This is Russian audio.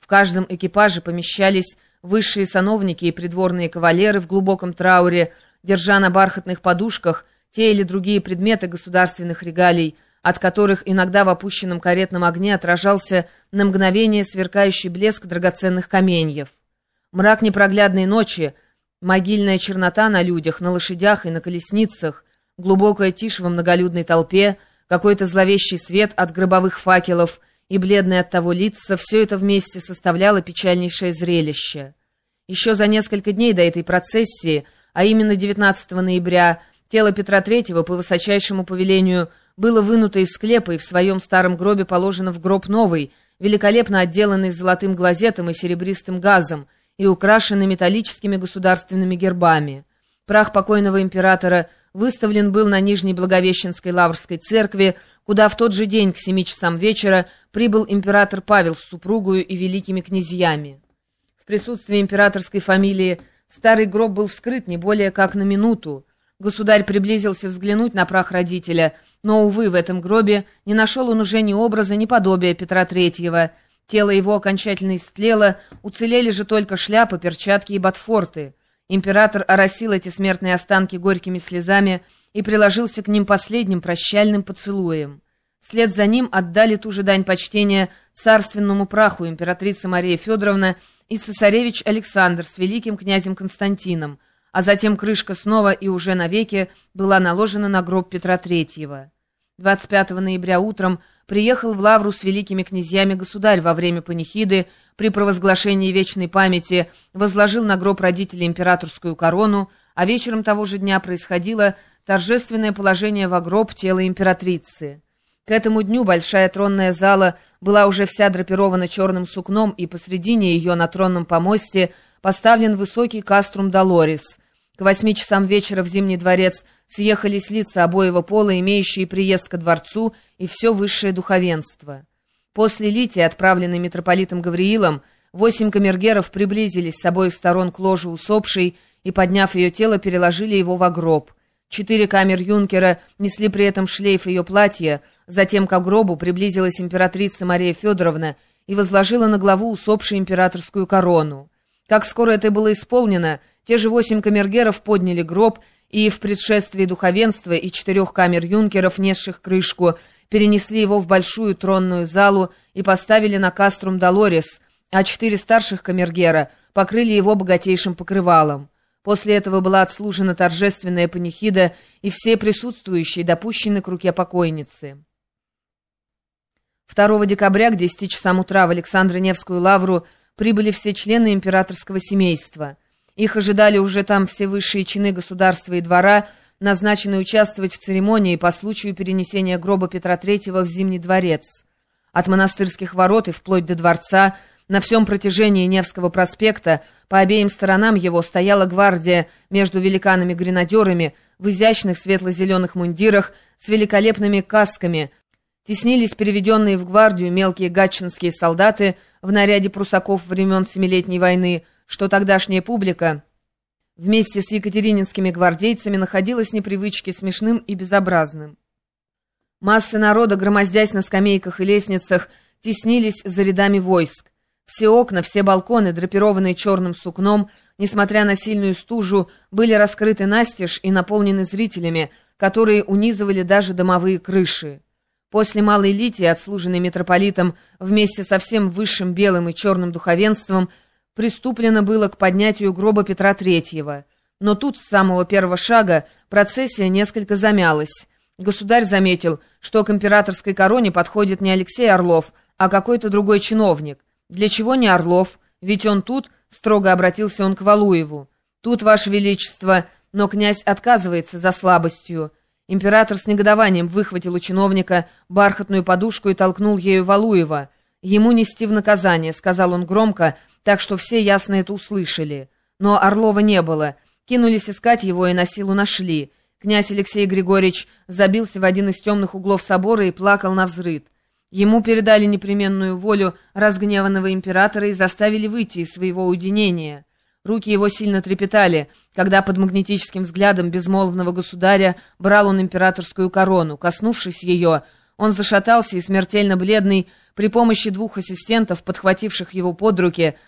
каждом экипаже помещались высшие сановники и придворные кавалеры в глубоком трауре, держа на бархатных подушках те или другие предметы государственных регалий, от которых иногда в опущенном каретном огне отражался на мгновение сверкающий блеск драгоценных каменьев. Мрак непроглядной ночи, могильная чернота на людях, на лошадях и на колесницах, глубокая тишь во многолюдной толпе, какой-то зловещий свет от гробовых факелов и бледные оттого лица — все это вместе составляло печальнейшее зрелище. Еще за несколько дней до этой процессии, а именно 19 ноября, тело Петра III по высочайшему повелению было вынуто из склепа и в своем старом гробе положено в гроб новый, великолепно отделанный золотым глазетом и серебристым газом и украшенный металлическими государственными гербами. Прах покойного императора выставлен был на Нижней Благовещенской Лаврской церкви, куда в тот же день к 7 часам вечера прибыл император Павел с супругою и великими князьями. В присутствии императорской фамилии старый гроб был вскрыт не более как на минуту. Государь приблизился взглянуть на прах родителя, но, увы, в этом гробе не нашел он уже ни образа, ни подобия Петра III. Тело его окончательно истлело, уцелели же только шляпы, перчатки и ботфорты. Император оросил эти смертные останки горькими слезами и приложился к ним последним прощальным поцелуем. Вслед за ним отдали ту же дань почтения царственному праху императрица Мария Федоровна и цесаревич Александр с великим князем Константином, а затем крышка снова и уже навеки была наложена на гроб Петра III. 25 ноября утром приехал в Лавру с великими князьями государь во время панихиды, при провозглашении вечной памяти возложил на гроб родителей императорскую корону, а вечером того же дня происходило торжественное положение во гроб тела императрицы. К этому дню большая тронная зала была уже вся драпирована черным сукном, и посредине ее на тронном помосте поставлен высокий каструм Долорес. К 8 часам вечера в Зимний дворец съехались лица обоего пола, имеющие приезд ко дворцу, и все высшее духовенство. После литии, отправленной митрополитом Гавриилом, 8 камергеров приблизились с обоих сторон к ложу усопшей и, подняв ее тело, переложили его во гроб. 4 камер-юнкера несли при этом шлейф ее платья. Затем к гробу приблизилась императрица Мария Федоровна и возложила на главу усопшей императорскую корону. Как скоро это было исполнено, те же 8 камергеров подняли гроб и в предшествии духовенства и 4 камер-юнкеров, несших крышку, перенесли его в большую тронную залу и поставили на каструм Долорес, а 4 старших камергера покрыли его богатейшим покрывалом. После этого была отслужена торжественная панихида, и все присутствующие допущены к руке покойницы. 2 декабря к 10 часам утра в Александро-Невскую лавру прибыли все члены императорского семейства. Их ожидали уже там все высшие чины государства и двора, назначенные участвовать в церемонии по случаю перенесения гроба Петра III в Зимний дворец. От монастырских ворот и вплоть до дворца на всем протяжении Невского проспекта по обеим сторонам его стояла гвардия между великанами-гренадерами в изящных светло-зеленых мундирах с великолепными касками. Теснились переведенные в гвардию мелкие гатчинские солдаты в наряде прусаков времен Семилетней войны, что тогдашняя публика вместе с екатерининскими гвардейцами находилась непривычки смешным и безобразным. Массы народа, громоздясь на скамейках и лестницах, теснились за рядами войск. Все окна, все балконы, драпированные черным сукном, несмотря на сильную стужу, были раскрыты настежь и наполнены зрителями, которые унизывали даже домовые крыши. После малой литии, отслуженной митрополитом вместе со всем высшим белым и черным духовенством, приступлено было к поднятию гроба Петра III. Но тут, с самого первого шага, процессия несколько замялась. Государь заметил, что к императорской короне подходит не Алексей Орлов, а какой-то другой чиновник. «Для чего не Орлов? Ведь он тут», — строго обратился он к Валуеву. «Тут, Ваше Величество, но князь отказывается за слабостью». Император с негодованием выхватил у чиновника бархатную подушку и толкнул ею Валуева. «Ему нести в наказание», — сказал он громко, так что все ясно это услышали. Но Орлова не было. Кинулись искать его и на силу нашли. Князь Алексей Григорьевич забился в один из темных углов собора и плакал навзрыд. Ему передали непременную волю разгневанного императора и заставили выйти из своего уединения. Руки его сильно трепетали, когда под магнетическим взглядом безмолвного государя брал он императорскую корону. Коснувшись ее, Он зашатался и, смертельно бледный, при помощи двух ассистентов, подхвативших его под руки,